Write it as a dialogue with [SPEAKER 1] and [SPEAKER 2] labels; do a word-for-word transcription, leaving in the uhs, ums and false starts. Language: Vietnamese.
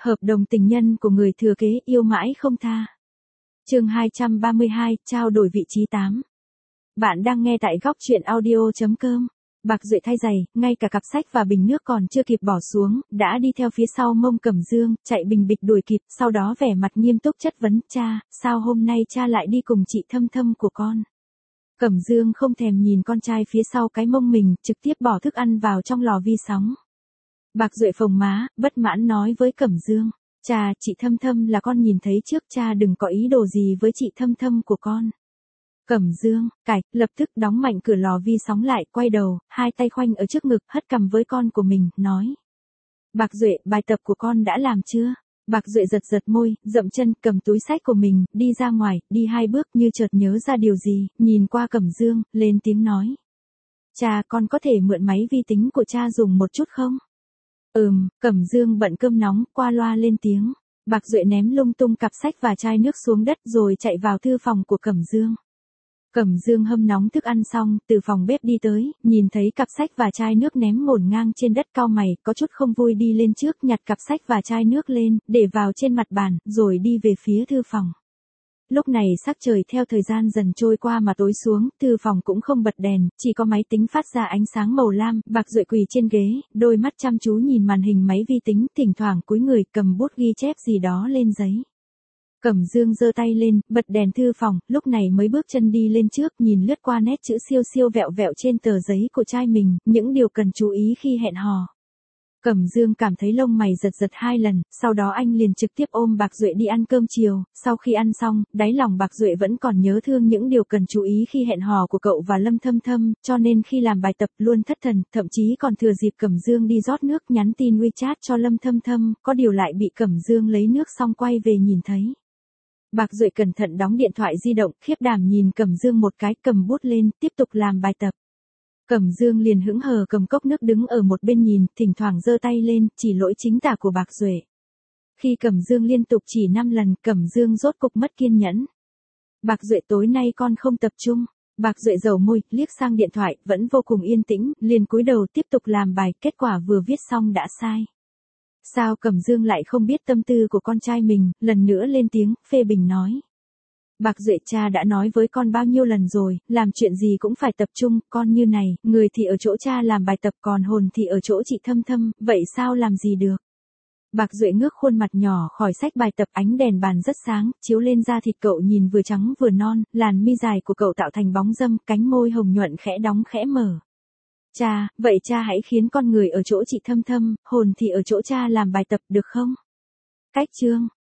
[SPEAKER 1] Hợp đồng tình nhân của người thừa kế yêu mãi không tha. Chương hai trăm ba mươi hai, trao đổi vị trí tám. Bạn đang nghe tại góc truyện audio chấm com. Bạc Duệ thay giày, ngay cả cặp sách và bình nước còn chưa kịp bỏ xuống, đã đi theo phía sau Mông Cẩm Dương, chạy bình bịch đuổi kịp, sau đó vẻ mặt nghiêm túc chất vấn, cha, sao hôm nay cha lại đi cùng chị Thâm Thâm của con? Cẩm Dương không thèm nhìn con trai phía sau cái mông mình, trực tiếp bỏ thức ăn vào trong lò vi sóng. Bạc Duệ phồng má, bất mãn nói với Cẩm Dương, cha, chị Thâm Thâm là con nhìn thấy trước, cha đừng có ý đồ gì với chị Thâm Thâm của con. Cẩm Dương, cải, lập tức đóng mạnh cửa lò vi sóng lại, quay đầu, hai tay khoanh ở trước ngực, hất cằm với con của mình, nói. Bạc Duệ, bài tập của con đã làm chưa? Bạc Duệ giật giật môi, dậm chân, cầm túi sách của mình, đi ra ngoài, đi hai bước như chợt nhớ ra điều gì, nhìn qua Cẩm Dương, lên tiếng nói. Cha, con có thể mượn máy vi tính của cha dùng một chút không? Ừm, Cẩm Dương bận cơm nóng, qua loa lên tiếng. Bạc Duệ ném lung tung cặp sách và chai nước xuống đất rồi chạy vào thư phòng của Cẩm Dương. Cẩm Dương hâm nóng thức ăn xong, từ phòng bếp đi tới, nhìn thấy cặp sách và chai nước ném ngổn ngang trên đất, cau mày, có chút không vui đi lên trước, nhặt cặp sách và chai nước lên, để vào trên mặt bàn, rồi đi về phía thư phòng. Lúc này sắc trời theo thời gian dần trôi qua mà tối xuống, thư phòng cũng không bật đèn, chỉ có máy tính phát ra ánh sáng màu lam. Bạc Duệ quỳ trên ghế, đôi mắt chăm chú nhìn màn hình máy vi tính, thỉnh thoảng cúi người cầm bút ghi chép gì đó lên giấy. Cẩm Dương giơ tay lên, bật đèn thư phòng, lúc này mới bước chân đi lên trước, nhìn lướt qua nét chữ siêu siêu vẹo vẹo trên tờ giấy của trai mình, những điều cần chú ý khi hẹn hò. Cẩm Dương cảm thấy lông mày giật giật hai lần, sau đó anh liền trực tiếp ôm Bạc Duệ đi ăn cơm chiều. Sau khi ăn xong, đáy lòng Bạc Duệ vẫn còn nhớ thương những điều cần chú ý khi hẹn hò của cậu và Lâm Thâm Thâm, cho nên khi làm bài tập luôn thất thần, thậm chí còn thừa dịp Cẩm Dương đi rót nước nhắn tin WeChat cho Lâm Thâm Thâm, có điều lại bị Cẩm Dương lấy nước xong quay về nhìn thấy. Bạc Duệ cẩn thận đóng điện thoại di động, khiếp đảm nhìn Cẩm Dương một cái, cầm bút lên, tiếp tục làm bài tập. Cẩm Dương liền hững hờ cầm cốc nước đứng ở một bên nhìn, thỉnh thoảng giơ tay lên, chỉ lỗi chính tả của Bạc Duệ. Khi Cẩm Dương liên tục chỉ năm lần, Cẩm Dương rốt cục mất kiên nhẫn. Bạc Duệ, tối nay con không tập trung. Bạc Duệ dầu môi, liếc sang điện thoại, vẫn vô cùng yên tĩnh, liền cúi đầu tiếp tục làm bài, kết quả vừa viết xong đã sai. Sao Cẩm Dương lại không biết tâm tư của con trai mình, lần nữa lên tiếng, phê bình nói. Bạc Duệ, cha đã nói với con bao nhiêu lần rồi, làm chuyện gì cũng phải tập trung, con như này, người thì ở chỗ cha làm bài tập còn hồn thì ở chỗ chị Thâm Thâm, vậy sao làm gì được? Bạc Duệ ngước khuôn mặt nhỏ khỏi sách bài tập, ánh đèn bàn rất sáng, chiếu lên da thịt cậu nhìn vừa trắng vừa non, làn mi dài của cậu tạo thành bóng râm, cánh môi hồng nhuận khẽ đóng khẽ mở. Cha, vậy cha hãy khiến con người ở chỗ chị Thâm Thâm, hồn thì ở chỗ cha làm bài tập được không? Cách chương.